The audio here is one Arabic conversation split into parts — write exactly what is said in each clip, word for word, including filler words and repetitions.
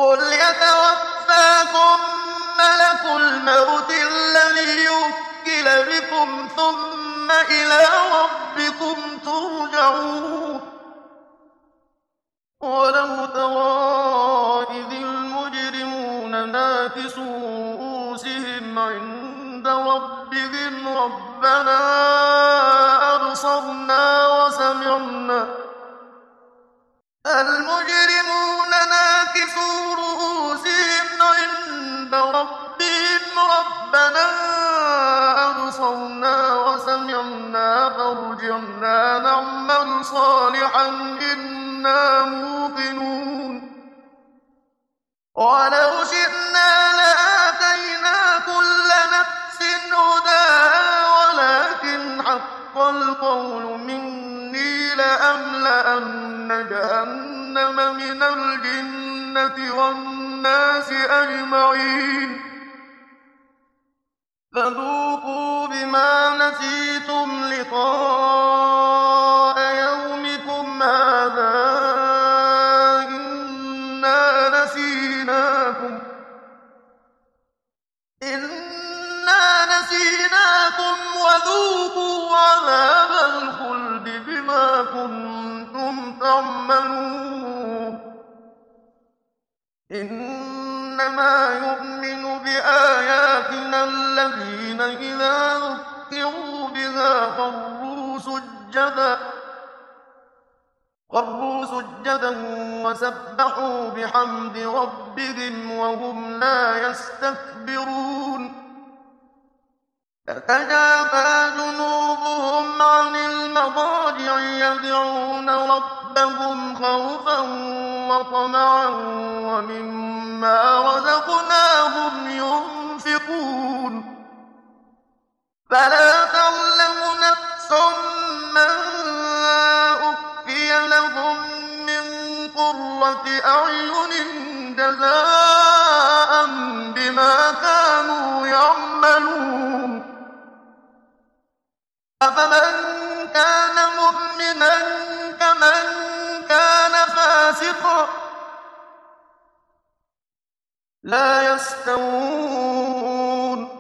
قل يتوفاكم ملك الموت الذي يوكل بكم ثم إلى ربكم ترجعون. ولو ترى إذ المجرمون ناكسوا رؤوسهم عند ربهم ربنا أبصرنا وسمعنا المجرمون ناكسوا رؤوسهم عند ربهم ربنا أبصرنا وسمعنا فارجعنا نعمل صالحا إنا موقنون. ولو شئنا لآتينا كل نفس هداها ولكن حق القول مني لأملأن جهنم من الجنة والناس أجمعين. فذوقوا بما نسيتم لقاء يومكم هذا إنا نسيناكم إنا نسيناكم وذوقوا عذاب الخلد بما كنتم تعملون. إنما يؤمن بآياتنا الذين إذا ذكروا بها خروا سجدا خروا سجدا وسبحوا بحمد ربهم وهم لا يستكبرون. تتجافى جنوبهم عن المضاجع يدعون ربهم خوفا وطمعا ومما رزقناهم ينفقون. فلا تعلم نفس ما أخفي لهم من قرة أعين جزاء بما كانوا يعملون. أفمن كان مؤمنا كمن كان فاسقا لا يستوون.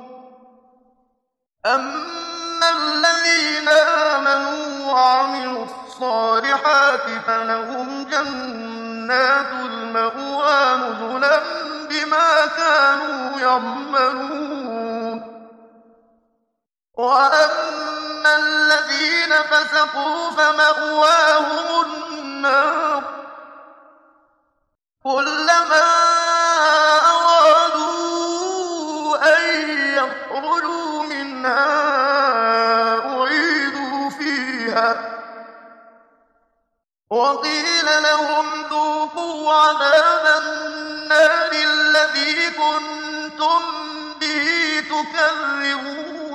أما الذين آمنوا وعملوا الصالحات فلهم جنات المأوى نزلا بما كانوا يعملون. وأما الذين فسقوا فمأواهم النار كلما أرادوا أن يخرجوا منها أعيدوا فيها وقيل لهم ذوقوا عذاب النار الذي كنتم به تكذبون.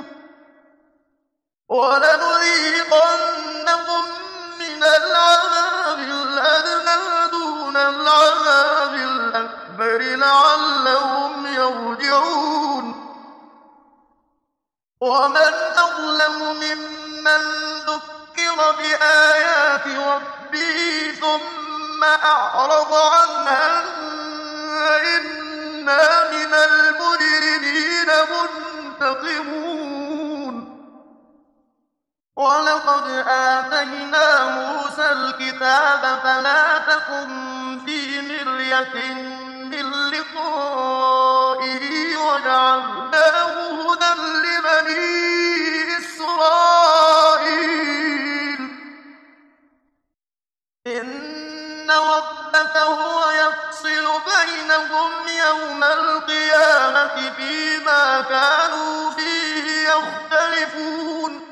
ولنذيقنهم من العذاب الأدنى دون العذاب الأكبر لعلهم يرجعون. ومن أظلم ممن ذكر بآيات ربه ثم أعرض عنها إنا من المجرمين منتقمون. ولقد آتينا موسى الكتاب فلا تكن في مرية من لقائه وجعلناه هدى لبني إسرائيل. إن ربك هو يفصل بينهم يوم القيامة فيما كانوا فيه يختلفون.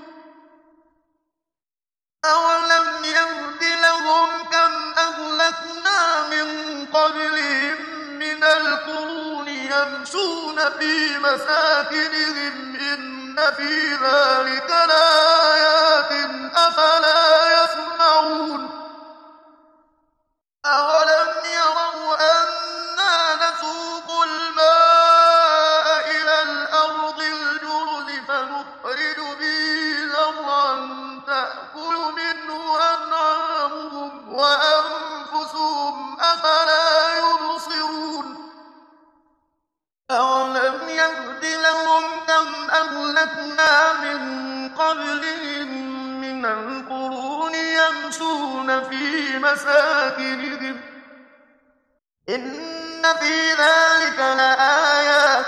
أولم يهد لهم كم أهلكنا من قبلهم من القرون يمشون في مساكنهم إن في ذلك لآيات أفلا يسمعون. أولم يروا أنا نسوق الماء إلى الأرض الجرز فنخرج به زرعا تأكل منه أنعامهم وأنفسهم أفلا يبصرون. أهلكنا من قبلهم من القرون يمشون في مساكنهم إن في ذلك لآيات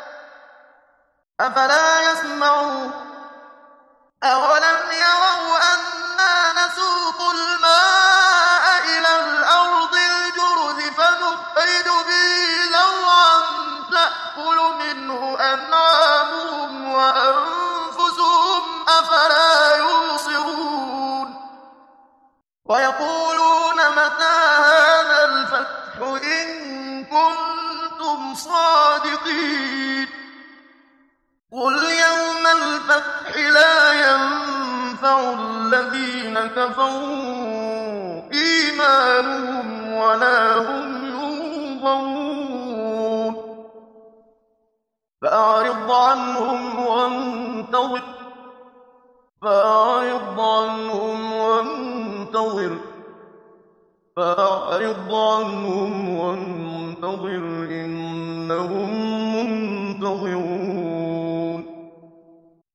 أفلا يسمعون أولم يروا أنا نسوق الماء إلى الأرض الجرز فنخرج به زرعا تأكل منه أنعامهم وأنفسهم أفلا يبصرون ويقولون متى هذا الفتح إن كنتم صادقين قل يوم الفتح لا ينفع الذين كفروا إيمانهم ولا هم ينظرون فأعرض عنهم وانتظر فأعرض عنهم وانتظر فأعرض عنهم وانتظر إنهم منتظرون